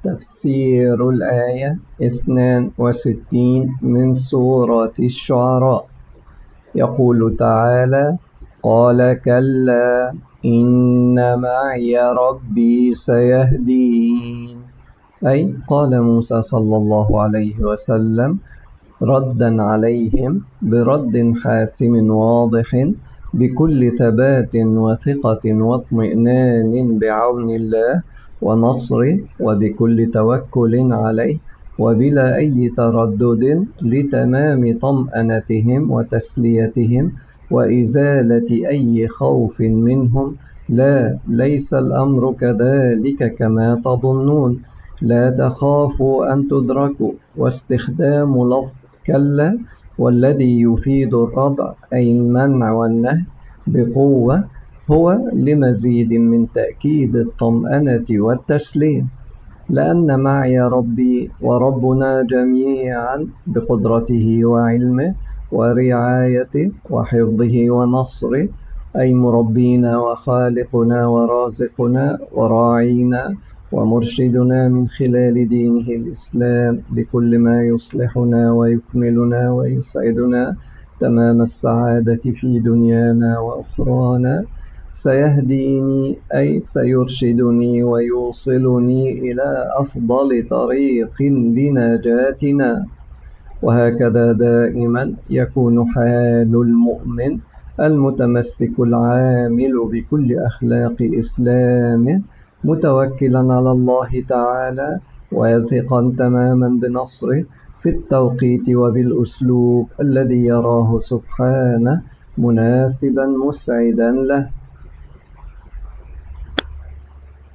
تفسير الآية 62 من سورة الشعراء. يقول تعالى: قال كلا إن معي ربي سيهدين. أي قال موسى صلى الله عليه وسلم ردا عليهم برد حاسم واضح بكل ثبات وثقة واطمئنان بعون الله ونصره وبكل توكل عليه وبلا أي تردد لتمام طمأنتهم وتسليتهم وإزالة أي خوف منهم. لا، ليس الأمر كذلك كما تظنون. لا تخافوا أن تدركوا. واستخدام لفظ كلا والذي يفيد الردع أي المنع والنهي بقوة هو لمزيد من تأكيد الطمأنة والتسليم، لأن معي ربي وربنا جميعا بقدرته وعلمه ورعايته وحفظه ونصره، أي مربينا وخالقنا ورازقنا وراعينا ومرشدنا من خلال دينه الإسلام لكل ما يصلحنا ويكملنا ويسعدنا تمام السعادة في دنيانا وأخرانا. سيهديني أي سيرشدني ويوصلني إلى أفضل طريق لنجاتنا. وهكذا دائما يكون حال المؤمن المتمسك العامل بكل أخلاق إسلامه، متوكلا على الله تعالى واثقا تماما بنصره في التوقيت وبالأسلوب الذي يراه سبحانه مناسبا مسعدا له.